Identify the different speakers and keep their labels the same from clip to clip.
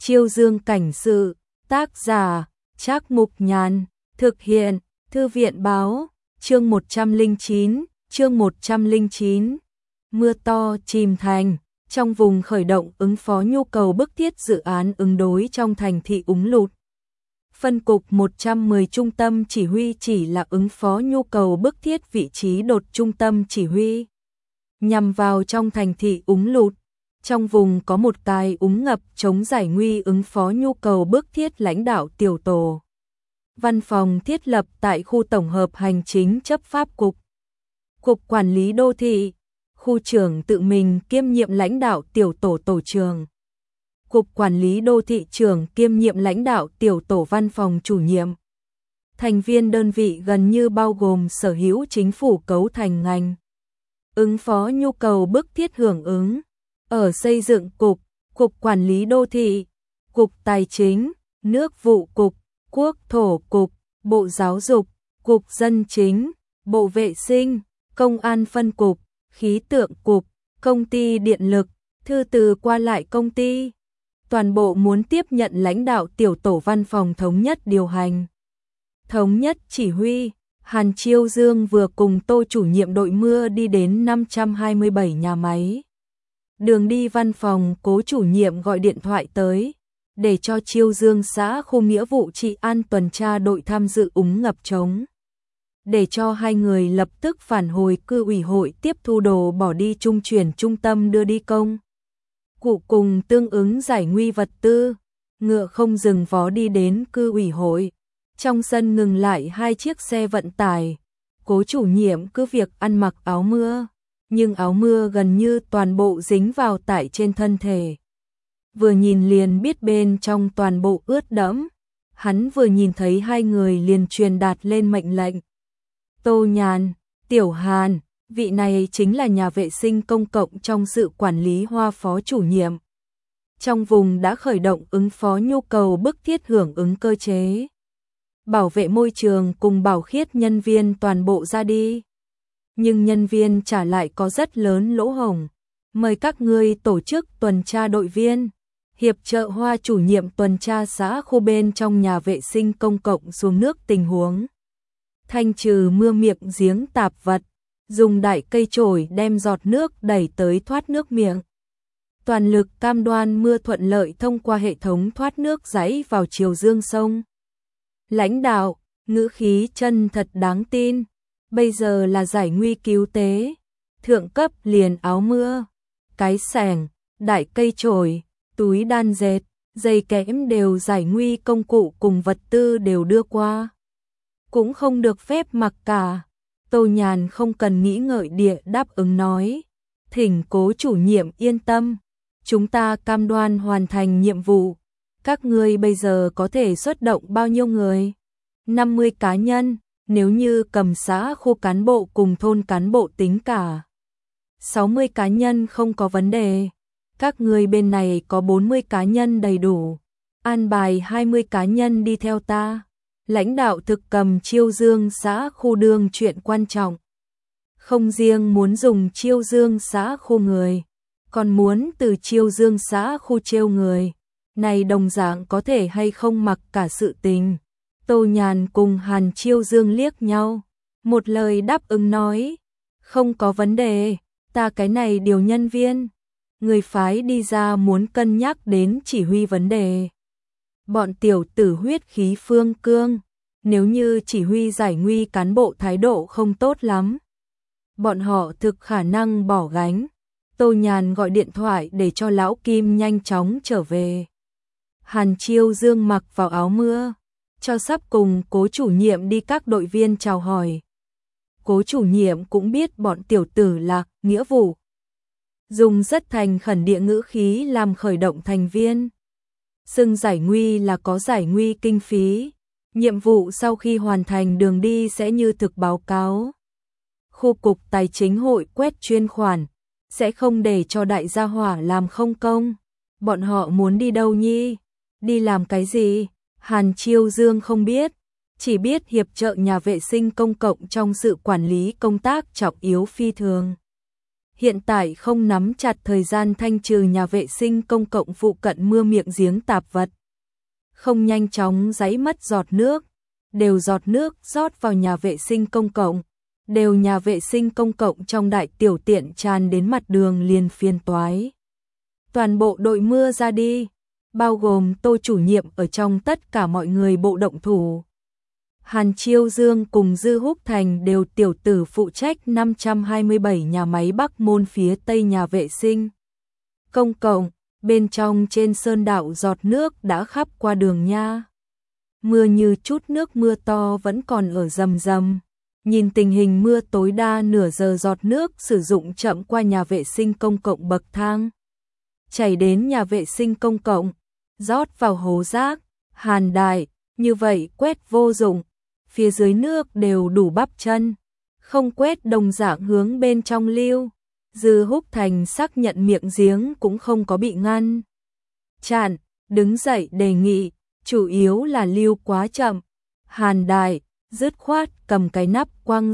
Speaker 1: Chiêu Dương cảnh sự, tác giả, Trác Mục Nhàn, thực hiện, Thư viện báo, chương 109. Mưa to chìm thành, trong vùng khởi động ứng phó nhu cầu bức thiết dự án ứng đối trong thành thị úng lụt. Phân cục 110 trung tâm chỉ huy chỉ là ứng phó nhu cầu bức thiết vị trí đột trung tâm chỉ huy. Nhằm vào trong thành thị úng lụt, trong vùng có một cái úng ngập chống giải nguy ứng phó nhu cầu bức thiết lãnh đạo tiểu tổ. Văn phòng thiết lập tại khu tổng hợp hành chính chấp pháp cục. Cục quản lý đô thị, khu trưởng tự mình kiêm nhiệm lãnh đạo tiểu tổ tổ trưởng. Cục quản lý đô thị trưởng kiêm nhiệm lãnh đạo tiểu tổ văn phòng chủ nhiệm. Thành viên đơn vị gần như bao gồm sở hữu chính phủ cấu thành ngành. Ứng phó nhu cầu bức thiết hưởng ứng. Ở xây dựng cục, cục quản lý đô thị, cục tài chính, nước vụ cục, quốc thổ cục, bộ giáo dục, cục dân chính, bộ vệ sinh, công an phân cục, khí tượng cục, công ty điện lực, thư từ qua lại công ty. Toàn bộ muốn tiếp nhận lãnh đạo tiểu tổ văn phòng thống nhất điều hành. Thống nhất chỉ huy, Hàn Chiêu Dương vừa cùng Tô chủ nhiệm đội mưa đi đến 527 nhà máy. Đường đi văn phòng, Cố chủ nhiệm gọi điện thoại tới, để cho Chiêu Dương xã khu nghĩa vụ trị an tuần tra đội tham dự úng ngập chống. Để cho hai người lập tức phản hồi cư ủy hội tiếp thu đồ bỏ đi trung chuyển trung tâm đưa đi công. Cụ cùng tương ứng giải nguy vật tư, ngựa không dừng vó đi đến cư ủy hội. Trong sân ngừng lại hai chiếc xe vận tải, Cố chủ nhiệm cứ việc ăn mặc áo mưa, nhưng áo mưa gần như toàn bộ dính vào tại trên thân thể. Vừa nhìn liền biết bên trong toàn bộ ướt đẫm, hắn vừa nhìn thấy hai người liền truyền đạt lên mệnh lệnh. Tô Nhàn, Tiểu Hàn, vị này chính là nhà vệ sinh công cộng trong sự quản lý Hoa phó chủ nhiệm. Trong vùng đã khởi động ứng phó nhu cầu bức thiết hưởng ứng cơ chế. Bảo vệ môi trường cùng bảo khiết nhân viên toàn bộ ra đi. Nhưng nhân viên trả lại có rất lớn lỗ hổng. Mời các ngươi tổ chức tuần tra đội viên, hiệp trợ Hoa chủ nhiệm tuần tra xã khu bên trong nhà vệ sinh công cộng xuống nước tình huống. Thanh trừ mưa miệng giếng tạp vật, dùng đại cây chổi đem giọt nước đẩy tới thoát nước miệng. Toàn lực cam đoan mưa thuận lợi thông qua hệ thống thoát nước dãy vào chiều dương sông. Lãnh đạo, ngữ khí chân thật đáng tin. Bây giờ là giải nguy cứu tế. Thượng cấp liền áo mưa, cái xẻng, đại cây chổi, túi đan dệt, dây kẽm đều giải nguy công cụ cùng vật tư đều đưa qua. Cũng không được phép mặc cả. Tô Nhàn không cần nghĩ ngợi địa đáp ứng nói. Thỉnh Cố chủ nhiệm yên tâm. Chúng ta cam đoan hoàn thành nhiệm vụ. Các ngươi bây giờ có thể xuất động bao nhiêu người? 50 cá nhân, nếu như cầm xã khu cán bộ cùng thôn cán bộ tính cả. 60 cá nhân không có vấn đề. Các ngươi bên này có 40 cá nhân đầy đủ. An bài 20 cá nhân đi theo ta. Lãnh đạo thực cầm Chiêu Dương xã khu đương chuyện quan trọng. Không riêng muốn dùng Chiêu Dương xã khu người, còn muốn từ Chiêu Dương xã khu trêu người. Này đồng dạng có thể hay không mặc cả sự tình. Tô Nhàn cùng Hàn Chiêu Dương liếc nhau. Một lời đáp ứng nói. Không có vấn đề, ta cái này điều nhân viên. Người phái đi ra muốn cân nhắc đến chỉ huy vấn đề. Bọn tiểu tử huyết khí phương cương. Nếu như chỉ huy giải nguy cán bộ thái độ không tốt lắm, bọn họ thực khả năng bỏ gánh. Tô Nhàn gọi điện thoại để cho Lão Kim nhanh chóng trở về. Hàn Chiêu Dương mặc vào áo mưa, cho sắp cùng Cố chủ nhiệm đi các đội viên chào hỏi. Cố chủ nhiệm cũng biết bọn tiểu tử là nghĩa vụ. Dùng rất thành khẩn địa ngữ khí làm khởi động thành viên. Xưng giải nguy là có giải nguy kinh phí. Nhiệm vụ sau khi hoàn thành đường đi sẽ như thực báo cáo. Khu cục tài chính hội quét chuyên khoản, sẽ không để cho đại gia hỏa làm không công. Bọn họ muốn đi đâu nhi? Đi làm cái gì? Hàn Chiêu Dương không biết, chỉ biết hiệp trợ nhà vệ sinh công cộng trong sự quản lý công tác trọng yếu phi thường. hiện tại không nắm chặt thời gian thanh trừ nhà vệ sinh công cộng phụ cận mưa miệng giếng tạp vật. Không nhanh chóng giãy mất giọt nước, đều giọt nước rót vào nhà vệ sinh công cộng, đều nhà vệ sinh công cộng trong đại tiểu tiện tràn đến mặt đường liền phiền toái. Toàn bộ đội mưa ra đi, bao gồm Tô chủ nhiệm ở trong tất cả mọi người bộ động thủ. Hàn Chiêu Dương cùng Dư Húc Thành đều tiểu tử phụ trách 527 nhà máy Bắc Môn phía tây nhà vệ sinh công cộng, bên trong trên sơn đạo giọt nước đã khắp qua đường nha. Mưa như chút nước mưa to vẫn còn ở rầm rầm. Nhìn tình hình mưa tối đa nửa giờ giọt nước sử dụng chậm qua nhà vệ sinh công cộng bậc thang, chảy đến nhà vệ sinh công cộng, rót vào hố rác. Hàn Đại, như vậy quét vô dụng, phía dưới nước đều đủ bắp chân, không quét đồng dạng hướng bên trong lưu. Dư Húc Thành xác nhận miệng giếng cũng không có bị ngăn chặn, đứng dậy đề nghị, chủ yếu là lưu quá chậm. Hàn Đại dứt khoát cầm cái nắp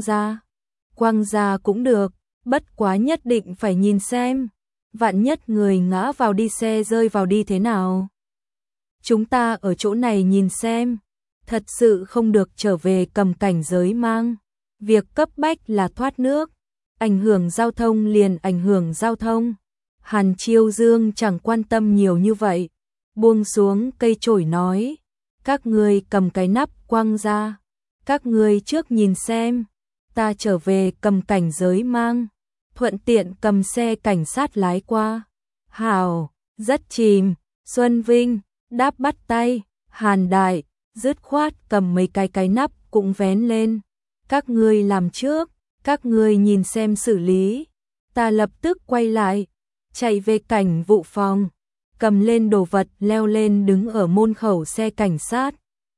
Speaker 1: quăng ra cũng được, bất quá nhất định phải nhìn xem, vạn nhất người ngã vào đi xe rơi vào đi thế nào. Chúng ta ở chỗ này nhìn xem, thật sự không được trở về cầm cảnh giới mang. Việc cấp bách là thoát nước, ảnh hưởng giao thông liền ảnh hưởng giao thông. Hàn Chiêu Dương chẳng quan tâm nhiều như vậy, buông xuống cây chổi nói, các ngươi cầm cái nắp quăng ra, các ngươi trước nhìn xem, ta trở về cầm cảnh giới mang, thuận tiện cầm xe cảnh sát lái qua. Hảo, rất chìm. Xuân Vinh đáp bắt tay. Hàn Đại dứt khoát cầm mấy cái nắp cũng vén lên, các ngươi làm trước, các ngươi nhìn xem xử lý. Ta lập tức quay lại, chạy về cảnh vụ phòng, cầm lên đồ vật leo lên đứng ở môn khẩu xe cảnh sát.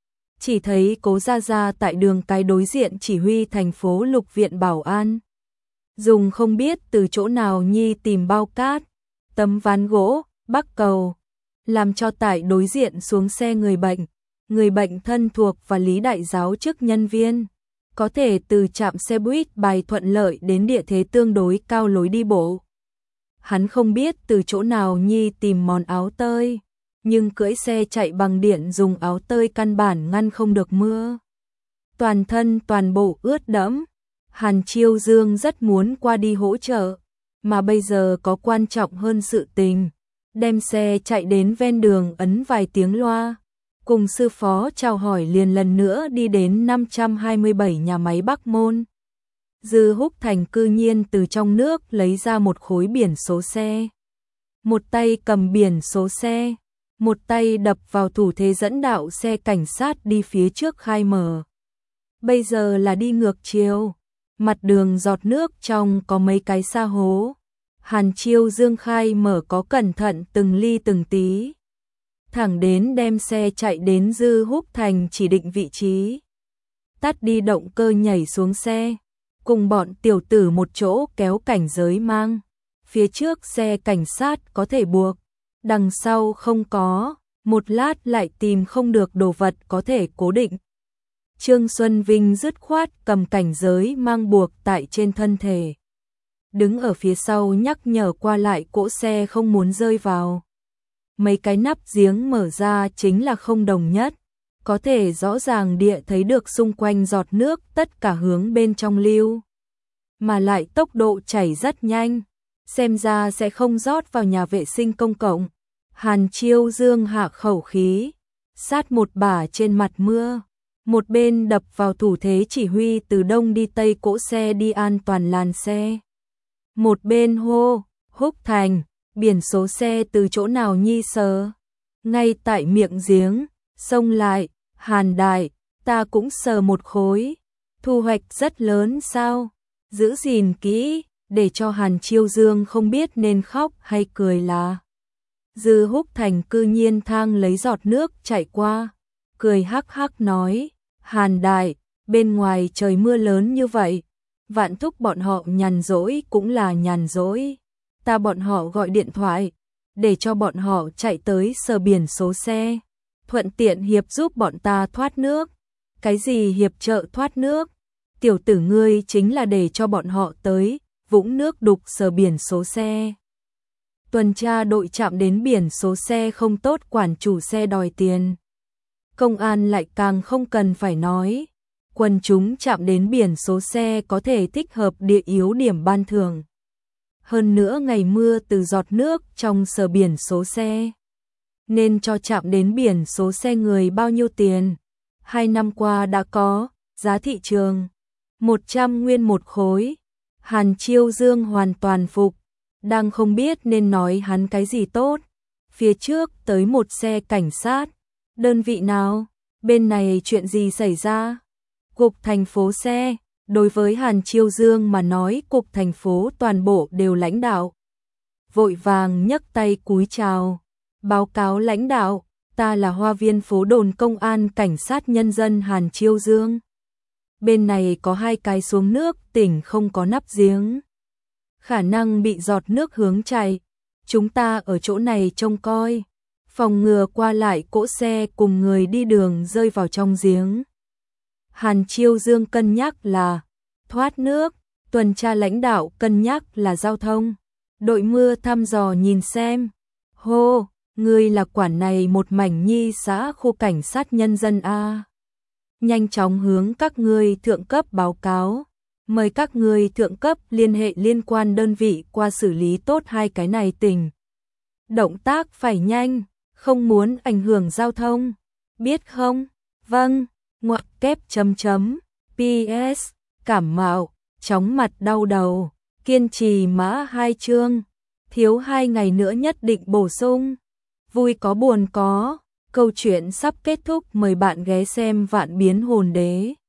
Speaker 1: Chỉ thấy Cố Gia Gia tại đường cái đối diện chỉ huy thành phố Lục viện bảo an, dùng không biết từ chỗ nào nhi tìm bao cát, tấm ván gỗ, bắc cầu, làm cho tại đối diện xuống xe người bệnh thân thuộc và Lý Đại Giáo chức nhân viên, có thể từ trạm xe buýt Bài thuận lợi đến địa thế tương đối cao lối đi bộ. Hắn không biết từ chỗ nào nhi tìm món áo tơi, nhưng cưỡi xe chạy bằng điện dùng áo tơi căn bản ngăn không được mưa. Toàn thân toàn bộ ướt đẫm. Hàn Chiêu Dương rất muốn qua đi hỗ trợ, mà bây giờ có quan trọng hơn sự tình, đem xe chạy đến ven đường ấn vài tiếng loa, cùng sư phó chào hỏi liền lần nữa đi đến 527 nhà máy Bắc Môn. Dư Húc Thành cư nhiên từ trong nước lấy ra một khối biển số xe, một tay cầm biển số xe, một tay đập vào thủ thế dẫn đạo xe cảnh sát đi phía trước khai mở. Bây giờ là đi ngược chiều, mặt đường giọt nước trong có mấy cái sa hố. Hàn Chiêu Dương khai mở có cẩn thận từng ly từng tí, thẳng đến đem xe chạy đến Dư Húc Thành chỉ định vị trí. Tắt đi động cơ nhảy xuống xe, cùng bọn tiểu tử một chỗ kéo cảnh giới mang. Phía trước xe cảnh sát có thể buộc, đằng sau không có, một lát lại tìm không được đồ vật có thể cố định. Trương Xuân Vinh dứt khoát cầm cảnh giới mang buộc tại trên thân thể, đứng ở phía sau nhắc nhở qua lại cỗ xe không muốn rơi vào. Mấy cái nắp giếng mở ra chính là không đồng nhất, có thể rõ ràng địa thấy được xung quanh giọt nước tất cả hướng bên trong lưu, mà lại tốc độ chảy rất nhanh, xem ra sẽ không rót vào nhà vệ sinh công cộng. Hàn Chiêu Dương hạ khẩu khí, sát một bả trên mặt mưa, một bên đập vào thủ thế chỉ huy từ đông đi tây cỗ xe đi an toàn làn xe, một bên hô, Húc Thành, biển số xe từ chỗ nào nhi sờ? Ngay tại miệng giếng. Xông lại. Hàn Đại, ta cũng sờ một khối, thu hoạch rất lớn sao? Giữ gìn kỹ, để cho Hàn Chiêu Dương không biết nên khóc hay cười là. Dư Húc Thành cư nhiên thang lấy giọt nước chạy qua, cười hắc hắc nói, Hàn Đại, bên ngoài trời mưa lớn như vậy, Vạn Thúc bọn họ nhàn rỗi cũng là nhàn rỗi, ta bọn họ gọi điện thoại, để cho bọn họ chạy tới sờ biển số xe, thuận tiện hiệp giúp bọn ta thoát nước. Cái gì hiệp trợ thoát nước? Tiểu tử ngươi chính là để cho bọn họ tới, vũng nước đục sờ biển số xe. Tuần tra đội chạm đến biển số xe không tốt, quản chủ xe đòi tiền. Công an lại càng không cần phải nói. Quần chúng chạm đến biển số xe có thể tích hợp địa yếu điểm ban thưởng. Hơn nữa ngày mưa từ giọt nước trong sờ biển số xe. Nên cho chạm đến biển số xe người bao nhiêu tiền? 2 năm qua đã có, giá thị trường 100 nguyên một khối. Hàn Chiêu Dương hoàn toàn phục, đang không biết nên nói hắn cái gì tốt. Phía trước tới một xe cảnh sát. Đơn vị nào? Bên này chuyện gì xảy ra? Cục thành phố xe. Đối với Hàn Chiêu Dương mà nói, cục thành phố toàn bộ đều lãnh đạo. Vội vàng nhấc tay cúi chào. Báo cáo lãnh đạo, ta là Hoa Viên phố đồn công an cảnh sát nhân dân Hàn Chiêu Dương. Bên này có 2 cái xuống nước, tỉnh không có nắp giếng. Khả năng bị giọt nước hướng chảy. Chúng ta ở chỗ này trông coi, phòng ngừa qua lại cỗ xe cùng người đi đường rơi vào trong giếng. Hàn Chiêu Dương cân nhắc là thoát nước, tuần tra lãnh đạo cân nhắc là giao thông. Đội mưa thăm dò nhìn xem. Hô, ngươi là quản này một mảnh nhi xã khu cảnh sát nhân dân A. Nhanh chóng hướng các ngươi thượng cấp báo cáo. Mời các ngươi thượng cấp liên hệ liên quan đơn vị qua xử lý tốt 2 cái này tình. Động tác phải nhanh, không muốn ảnh hưởng giao thông. Biết không? Vâng. Ngoặc kép chấm chấm. PS. Cảm mạo, chóng mặt đau đầu. Kiên trì mã 2 chương. Thiếu 2 ngày nữa nhất định bổ sung. Vui có buồn có. Câu chuyện sắp kết thúc, mời bạn ghé xem Vạn Biến Hồn Đế.